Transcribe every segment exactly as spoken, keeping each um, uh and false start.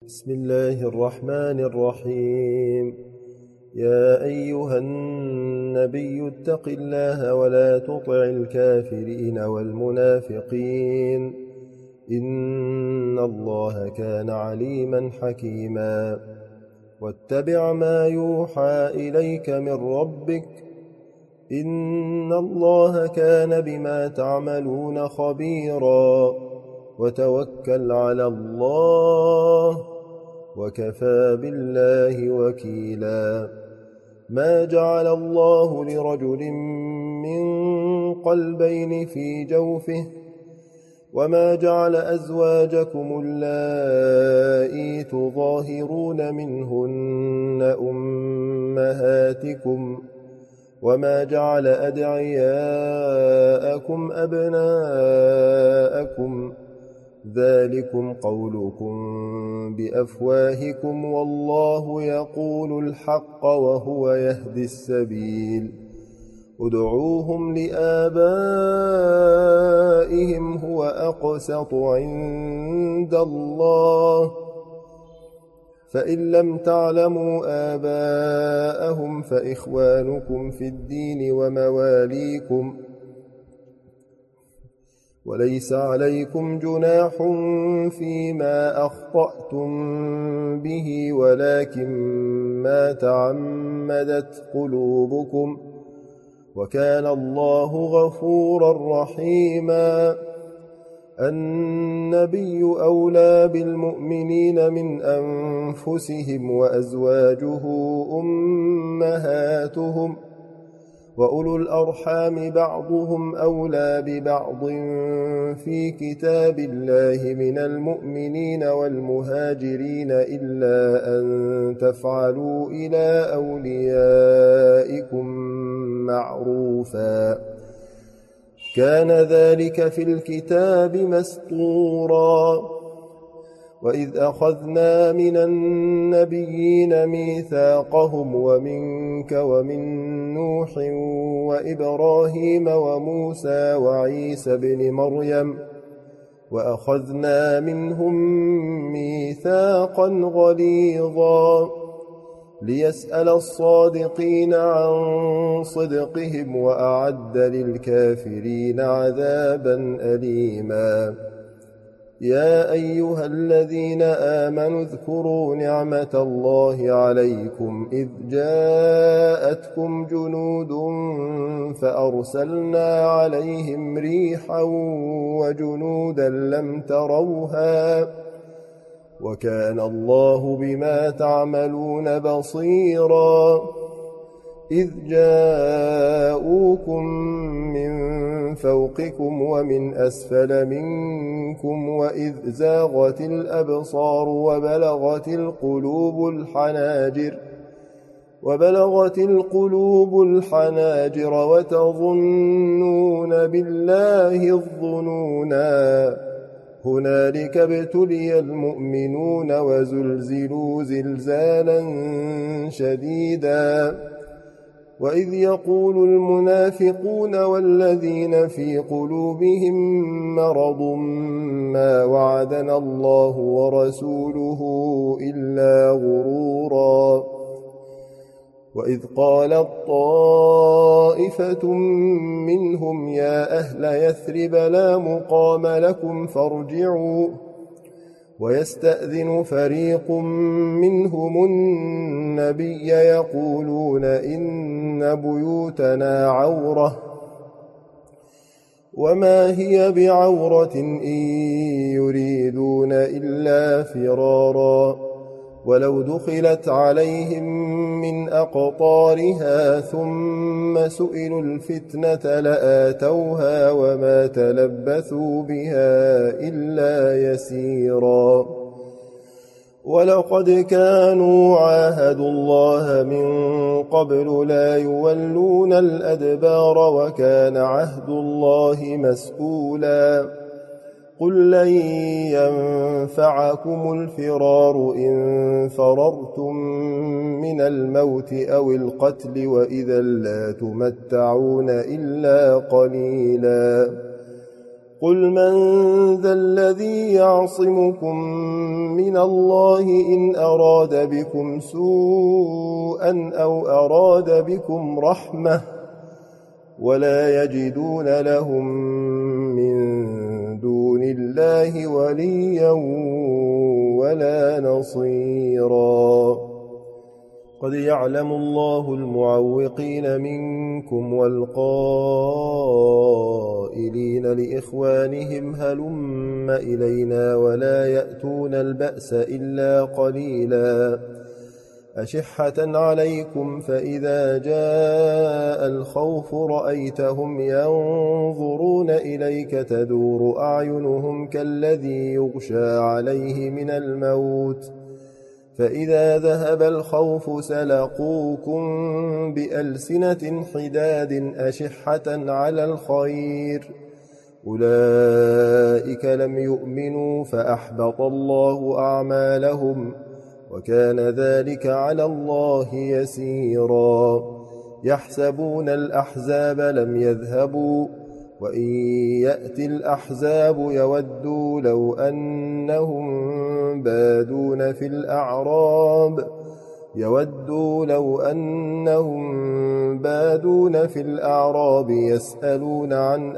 بسم الله الرحمن الرحيم. يا أيها النبي اتق الله ولا تطع الكافرين والمنافقين إن الله كان عليما حكيما. واتبع ما يوحى إليك من ربك إن الله كان بما تعملون خبيرا. وتوكل على الله وكفى بالله وكيلا. ما جعل الله لرجل من قلبين في جوفه وما جعل أزواجكم اللائي تظاهرون منهن أمهاتكم وما جعل أدعياءكم أبناءكم ذلكم قولكم بأفواهكم والله يقول الحق وهو يهدي السبيل. ادعوهم لآبائهم هو أقسط عند الله فإن لم تعلموا آباءهم فإخوانكم في الدين ومواليكم وليس عليكم جناح فيما أخطأتم به ولكن ما تعمدت قلوبكم وكان الله غفورا رحيما. النبي أولى بالمؤمنين من أنفسهم وأزواجه أمهاتهم وأولو الأرحام بعضهم أولى ببعض في كتاب الله من المؤمنين والمهاجرين إلا أن تفعلوا إلى أوليائكم معروفا كان ذلك في الكتاب مسطورا. وإذ أخذنا من النبيين ميثاقهم ومنك ومن نوح وإبراهيم وموسى وعيسى بن مريم وأخذنا منهم ميثاقا غليظا ليسأل الصادقين عن صدقهم وأعد للكافرين عذابا أليما. يا أيها الذين آمنوا اذكروا نعمة الله عليكم إذ جاءتكم جنود فأرسلنا عليهم ريحا وجنودا لم تروها وكان الله بما تعملون بصيرا. إذ جاءوكم من فوقكم ومن أسفل منكم وإذ زاغت الأبصار وبلغت القلوب الحناجر وبلغت القلوب الحناجر وتظنون بالله الظنونا هنالك ابتلي المؤمنون وزلزلوا زلزالا شديدا. وإذ يقول المنافقون والذين في قلوبهم مرض ما وعدنا الله ورسوله إلا غرورا. وإذ قالت طائفة منهم يا أهل يثرب لا مقام لكم فارجعوا ويستأذن فريق منهم النبي يقولون إن بيوتنا عورة وما هي بعورة إن يريدون إلا فرارا ولو دخلت عليهم من أقطارها ثم سئلوا الفتنة لآتوها وما تلبثوا بها إلا يسيرا. ولقد كانوا عاهدوا الله من قبل لا يولون الأدبار وكان عهد الله مسؤولا. قل لن ينفعكم الفرار إن فررتم من الموت أو القتل وإذا لا تمتعون إلا قليلا. قل من ذا الذي يعصمكم من الله إن أراد بكم سوءا أو أراد بكم رحمة ولا يجدون لهم من دون الله وليا ولا نصيرا قد يعلم الله المعوقين منكم والقائلين لإخوانهم هلم إلينا ولا يأتون البأس إلا قليلا أشحة عليكم فإذا جاء الخوف رأيتهم ينظرون إليك تدور أعينهم كالذي يغشى عليه من الموت فإذا ذهب الخوف سلقوكم بألسنة حداد أشحة على الخير أولئك لم يؤمنوا فأحبط الله أعمالهم وكان ذلك على الله يسيرا يحسبون الأحزاب لم يذهبوا وإن يأتي الأحزاب يودوا لو أنهم بادون في الأعراب يودوا لو أنهم بادون في الأعراب يسألون عن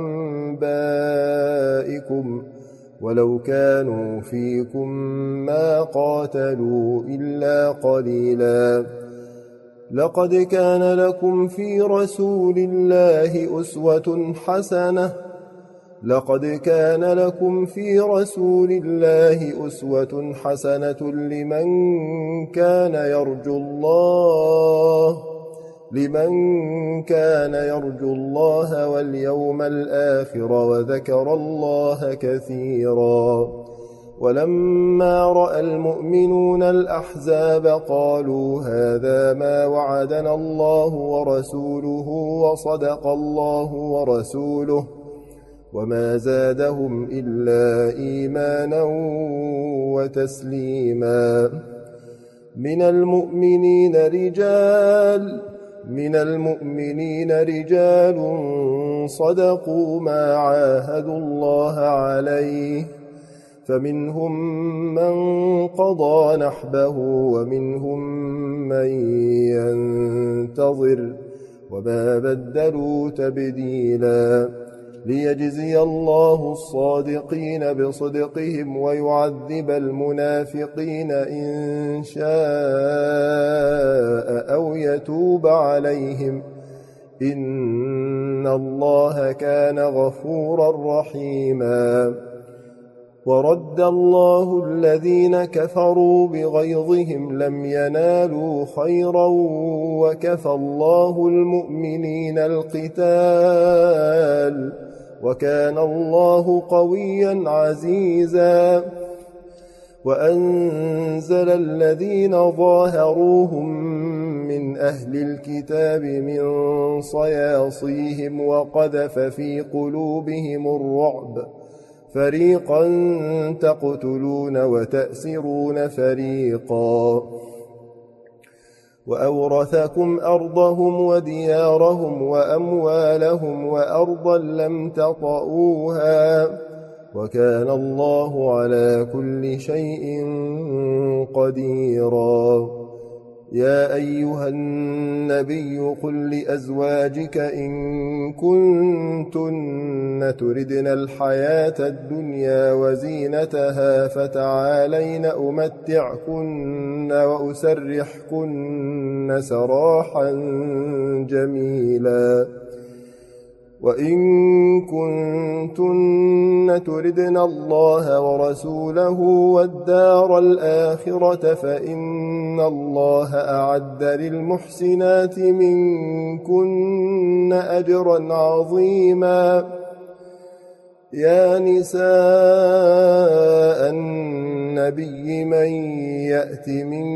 أنبائكم ولو كانوا فيكم ما قاتلوا إلا قليلا لقد كان لكم في رسول الله أسوة حسنة لقد كان لكم في رسول الله أسوة حسنة لمن كان يرجو الله لمن كان يرجو الله واليوم الآخر وذكر الله كثيرا ولما رأى المؤمنون الأحزاب قالوا هذا ما وعدنا الله ورسوله وصدق الله ورسوله وما زادهم إلا إيمانا وتسليما من المؤمنين رجال من المؤمنين رجال صدقوا ما عاهدوا الله عليه فمنهم من قضى نحبه ومنهم من ينتظر وما بدلوا تبديلا ليجزي الله الصادقين بصدقهم ويعذب المنافقين إن شاء أو يتوب عليهم إن الله كان غفورا رحيما ورد الله الذين كفروا بغيظهم لم ينالوا خيرا وكفى الله المؤمنين القتال وكان الله قويا عزيزا وأنزل الذين ظاهروهم من أهل الكتاب من صياصيهم وقذف في قلوبهم الرعب فريقا تقتلون وتأسرون فريقا وأورثكم أرضهم وديارهم وأموالهم وأرضا لم تطئوها وكان الله على كل شيء قديرا يا أيها النبي قل لأزواجك إن كنتن تردن الحياة الدنيا وزينتها فتعالين أمتعكن وأسرحكن سراحا جميلا وإن كنتن تردن الله ورسوله والدار الآخرة فإن الله أعد للمحسنات منكن أجرا عظيما يا نساء النبي من يأت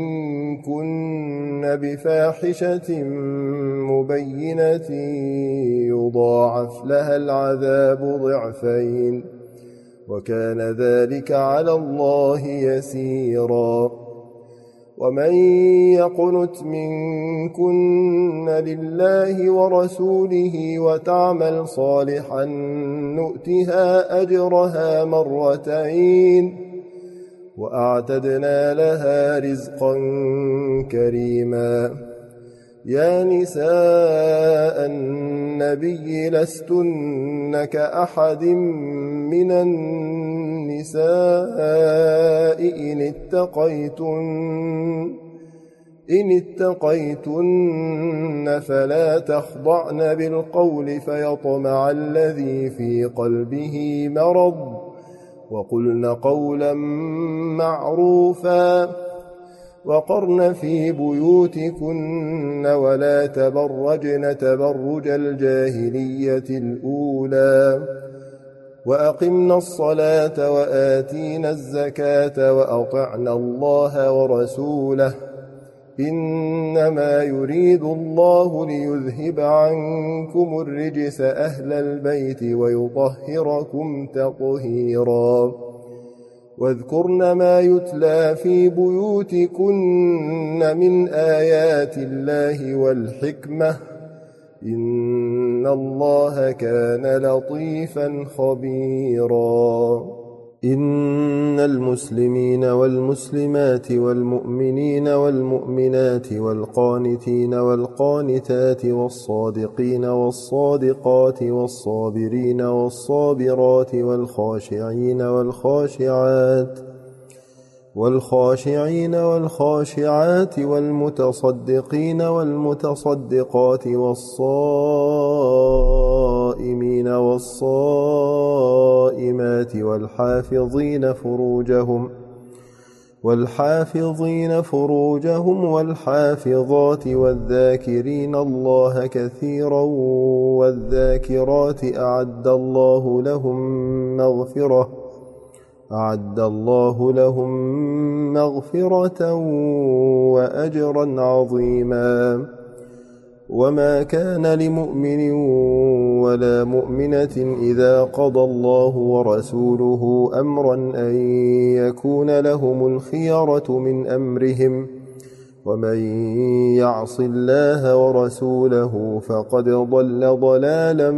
منكن بفاحشة مبينة يضاعف لها العذاب ضعفين وكان ذلك على الله يسيرا ومن يقنت منكن لله ورسوله وتعمل صالحا نؤتها أجرها مرتين وأعتدنا لها رزقا كريما. يا نساء النبي لستن كأحد من النساء إن اتقيتن إن اتقيتن فلا تخضعن بالقول فيطمع الذي في قلبه مرض وقلن قولا معروفا وقرن في بيوتكن ولا تبرجن تبرج الجاهلية الأولى وأقمنا الصلاة وآتينا الزكاة وأطعنا الله ورسوله إنما يريد الله ليذهب عنكم الرجس أهل البيت ويطهركم تطهيرا. واذكرن ما يتلى في بيوتكن من آيات الله والحكمة إن الله كان لطيفا خبيرا. إن المسلمين والمسلمات والمؤمنين والمؤمنات والقانتين والقانتات والصادقين والصادقات والصابرين والصابرات والخاشعين والخاشعات والخاشعين والخاشعات والمتصدقين والمتصدقات والصائمين والصائمات والحافظين فروجهم والحافظين فروجهم والحافظات والذاكرين الله كثيرا والذاكرات أعد الله لهم مغفرة أعد الله لهم مغفرة وأجرا عظيما. وما كان لمؤمن ولا مؤمنة إذا قضى الله ورسوله أمرا أن يكون لهم الخيرة من أمرهم ومن يعص الله ورسوله فقد ضل ضلالا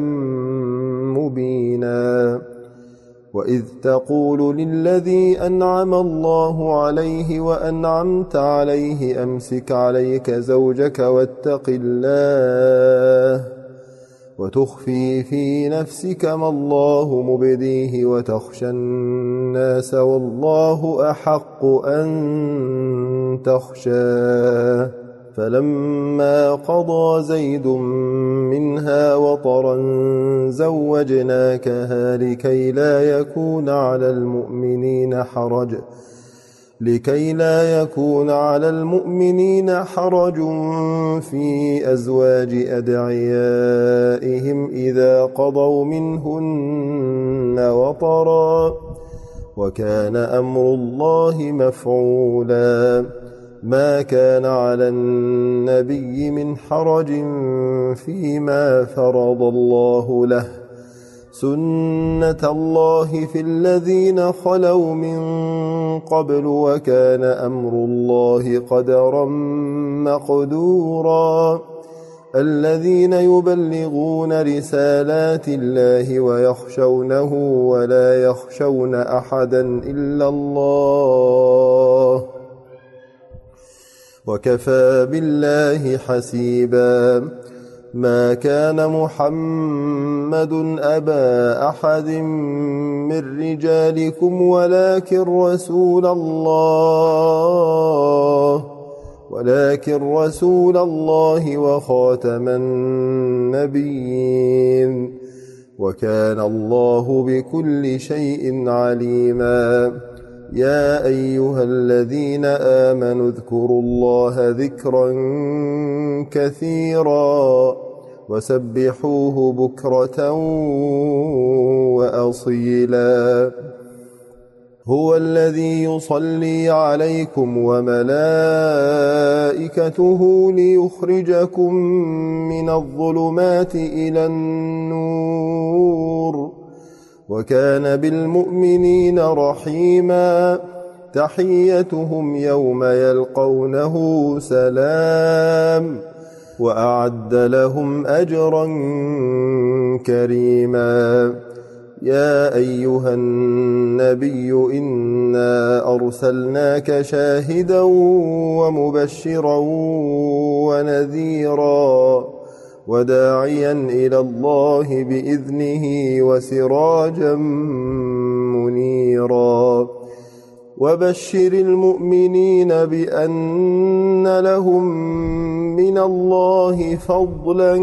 مبينا. وإذ تقول للذي أنعم الله عليه وأنعمت عليه أمسك عليك زوجك واتق الله وتخفي في نفسك ما الله مبديه وتخشى الناس والله أحق أن تخشاه. فلما قضى زيد منها وطرا زوجناكها لكي لا يكون على المؤمنين حرج لكي لا يكون على المؤمنين حرج في أزواج أدعيائهم إذا قضوا منهن وطرا وكان أمر الله مفعولا. ما كان على النبي من حرج فيما فرض الله له سنة الله في الذين خلوا من قبل وكان أمر الله قدرا مقدورا. الذين يبلغون رسالات الله ويخشونه ولا يخشون أحدا إلا الله وكفى بالله حسيبا. ما كان محمد أبا أحد من رجالكم ولكن رسول الله ولكن رسول الله وخاتم النبيين وكان الله بكل شيء عليما. يا أيها الذين آمنوا اذكروا الله ذكرا كثيرا وسبحوه بكرة وأصيلا. هو الذي يصلي عليكم وملائكته ليخرجكم من الظلمات إلى النور وكان بالمؤمنين رحيما. تحيتهم يوم يلقونه سلام وأعد لهم أجرا كريما. يا أيها النبي إنا أرسلناك شاهدا ومبشرا ونذيرا وداعيا إلى الله بإذنه وسراجا منيرا وبشر المؤمنين بأن لهم من الله فضلا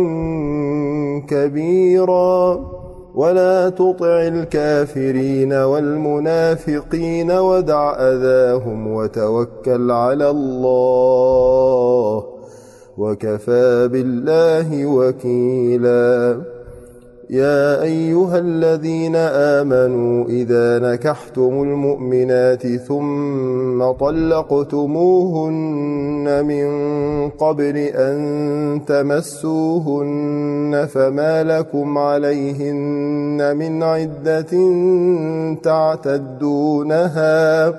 كبيرا ولا تطع الكافرين والمنافقين ودع أذاهم وتوكل على الله وكفى بالله وكيلا. يا أيها الذين آمنوا إذا نكحتم المؤمنات ثم طلقتموهن من قبل أن تمسوهن فما لكم عليهن من عدة تعتدونها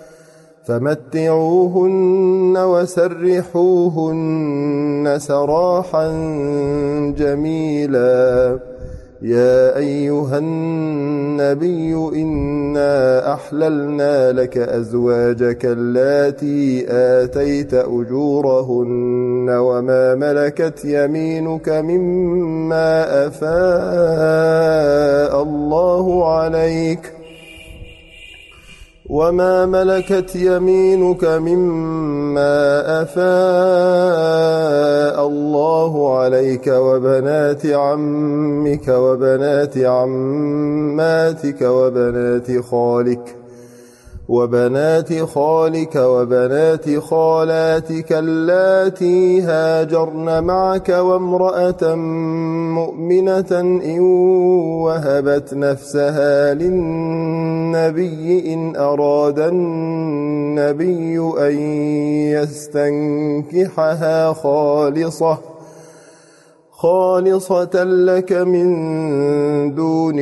فمتعوهن وسرحوهن سراحا جميلا. يا أيها النبي إنا أحللنا لك أزواجك اللاتي آتيت أجورهن وما ملكت يمينك مما أفاء الله عليك وما ملكت يمينك مما أفاء الله عليك وبنات عمك وبنات عماتك وبنات خالك وبنات خالك وبنات خالاتك اللاتي هاجرن معك وامرأة مؤمنة إن وهبت نفسها للنبي إن أراد النبي أن يستنكحها خالصة خالصة لك من دون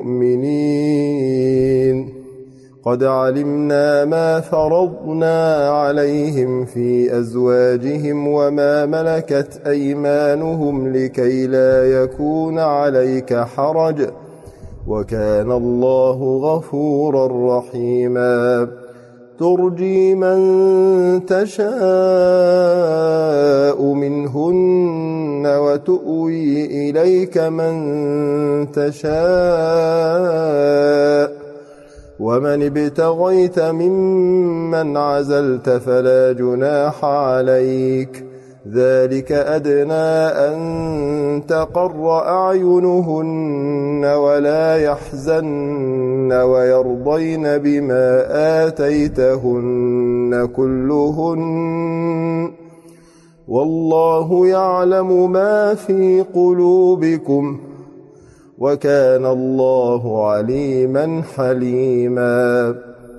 المؤمنين. قد علمنا ما فرضنا عليهم في أزواجهم وما ملكت أيمانهم لكي لا يكون عليك حرج وكان الله غفورا رحيما. ترجي من تشاء منهن وتؤوي إليك من تشاء ومن ابتغيت ممن عزلت فلا جناح عليك ذلك أدنى أن تقر أعينهن ولا يحزن ويرضين بما آتيتهن كلهن والله يعلم ما في قلوبكم وكان الله عليما حليما.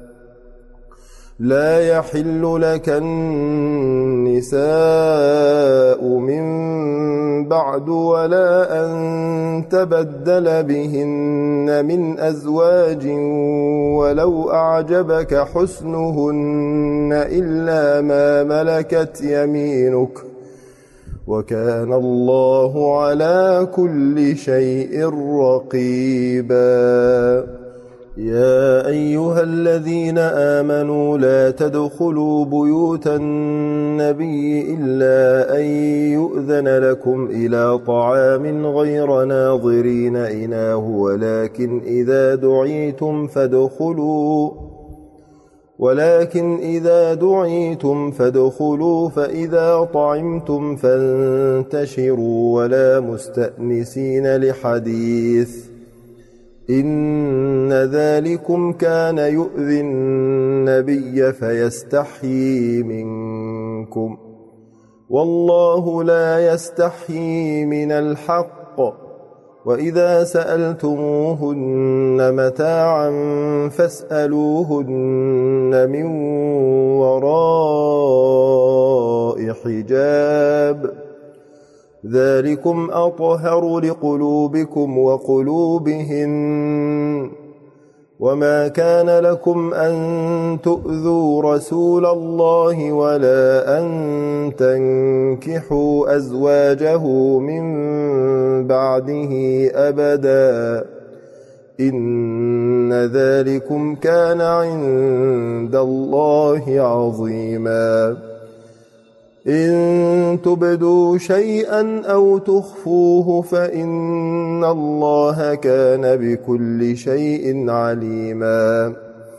لا يحل لك النساء من بعد ولا أن تبدل بهن من أزواج ولو أعجبك حسنهن إلا ما ملكت يمينك وكان الله على كل شيء رقيبا. يا أيها الذين آمنوا لا تدخلوا بيوت النبي إلا أن يؤذن لكم إلى طعام غير ناظرين إناه ولكن إذا دعيتم فادخلوا ولكن إذا دعيتم فادخلوا فإذا طعمتم فانتشروا ولا مستأنسين لحديث إن ذلكم كان يؤذي النبي فيستحيي منكم والله لا يستحيي من الحق وإذا سألتموهن متاعا فاسألوهن من وراء حجاب ذلكم أطهر لقلوبكم وقلوبهن وما كان لكم أن تؤذوا رسول الله ولا أن تنكحوا أزواجه من بعده أبدا إن ذلكم كان عند الله عظيما إن تبدوا شيئا أو تخفوه فإن الله كان بكل شيء عليما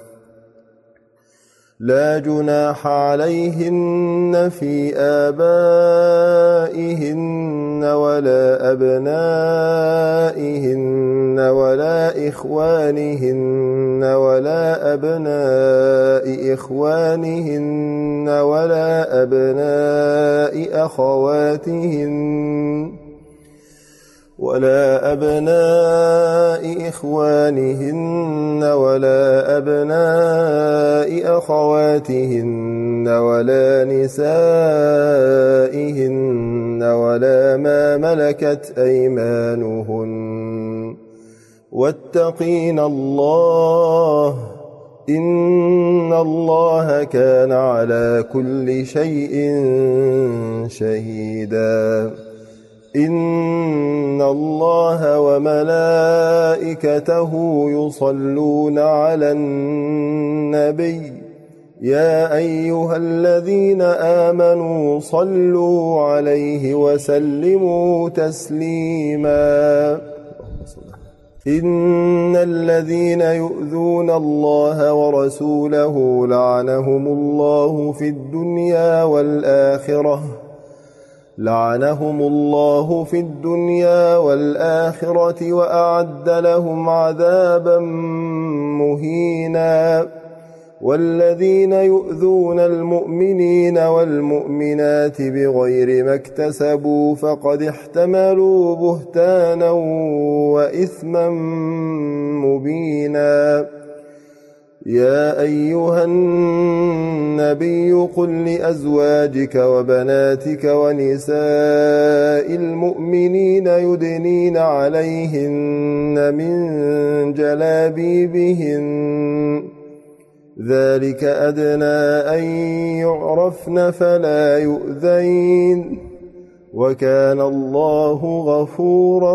لا جناح عليهن في آبائهن ولا أبنائهن ولا إخوانهن ولا أبناء إخوانهن ولا أبناء أخواتهن ولا أبناء إخوانهن ولا أبناء أخواتهن ولا نسائهن ولا ما ملكت أيمانهن واتقين الله إن الله كان على كل شيء شهيدا إن الله وملائكته يصلون على النبي يا أيها الذين آمنوا صلوا عليه وسلموا تسليما إن الذين يؤذون الله ورسوله لعنهم الله في الدنيا والآخرة لعنهم الله في الدنيا والآخرة وأعد لهم عذابا مهينا والذين يؤذون المؤمنين والمؤمنات بغير ما اكتسبوا فقد احتملوا بهتانا وإثما مبينا يا أيها النبي قل لأزواجك وبناتك ونساء المؤمنين يدنين عليهن من جلابيبهن ذلك أدنى أن يعرفن فلا يؤذين وكان الله غفورا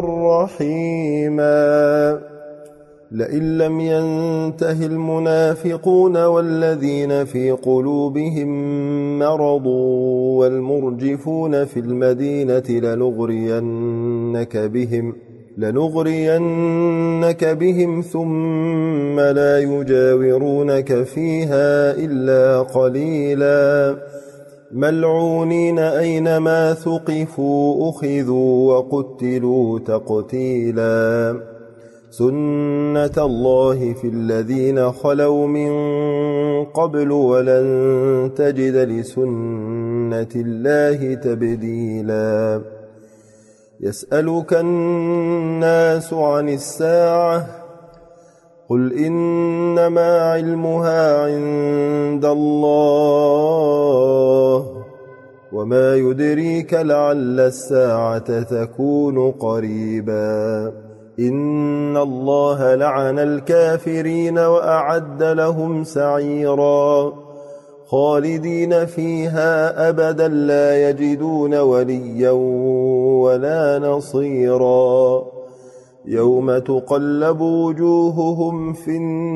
رحيما لئن لم ينته المنافقون والذين في قلوبهم مرض والمرجفون في المدينة لنغرينك بهم لنغرينك بهم ثم لا يجاورونك فيها إلا قليلا ملعونين أينما ثقفوا أخذوا وقتلوا تقتيلا سنة الله في الذين خلوا من قبل ولن تجد لسنة الله تبديلا يسألك الناس عن الساعة قل إنما علمها عند الله وما يدريك لعل الساعة تكون قريبا إن الله لعن الكافرين وأعد لهم سعيرا خالدين فيها أبدا لا يجدون وليا ولا نصيرا يوم تقلب وجوههم في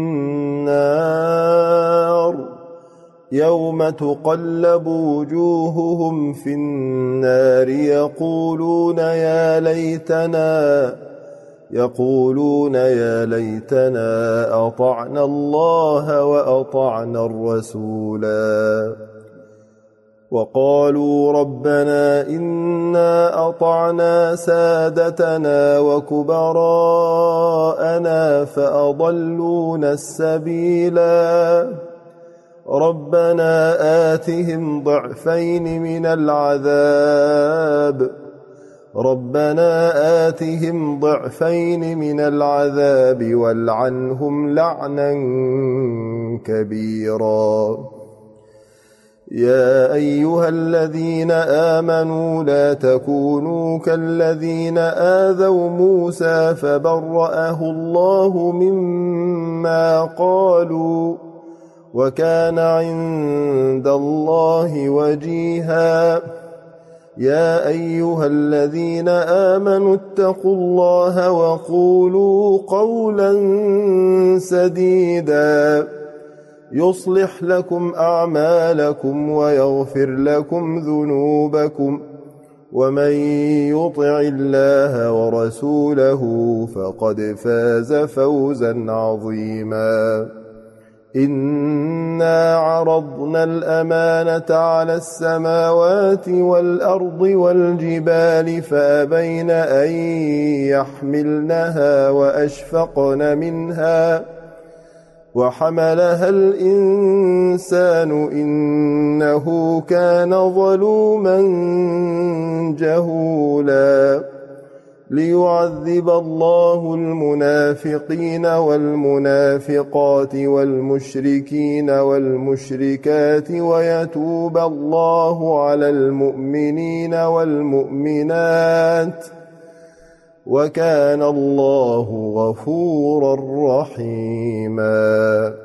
النار يوم تقلب وجوههم في النار يقولون يا ليتنا يقولون يا ليتنا أطعنا الله وأطعنا الرسولا وقالوا ربنا إنا أطعنا سادتنا وكبراءنا فأضلونا السبيلا ربنا آتهم ضعفين من العذاب ربنا آتهم ضعفين من العذاب والعنهم لعنا كبيرا يا أيها الذين آمنوا لا تكونوا كالذين آذوا موسى فبرأه الله مما قالوا وكان عند الله وجيها يا أيها الذين آمنوا اتقوا الله وقولوا قولا سديدا يصلح لكم أعمالكم ويغفر لكم ذنوبكم ومن يطع الله ورسوله فقد فاز فوزا عظيما إنا عرضنا الأمانة على السماوات والأرض والجبال فأبين أن يحملنها وأشفقن منها وحملها الإنسان إنه كان ظلوما جهولا ليعذب الله المنافقين والمنافقات والمشركين والمشركات ويتوب الله على المؤمنين والمؤمنات وكان الله غفورا رحيما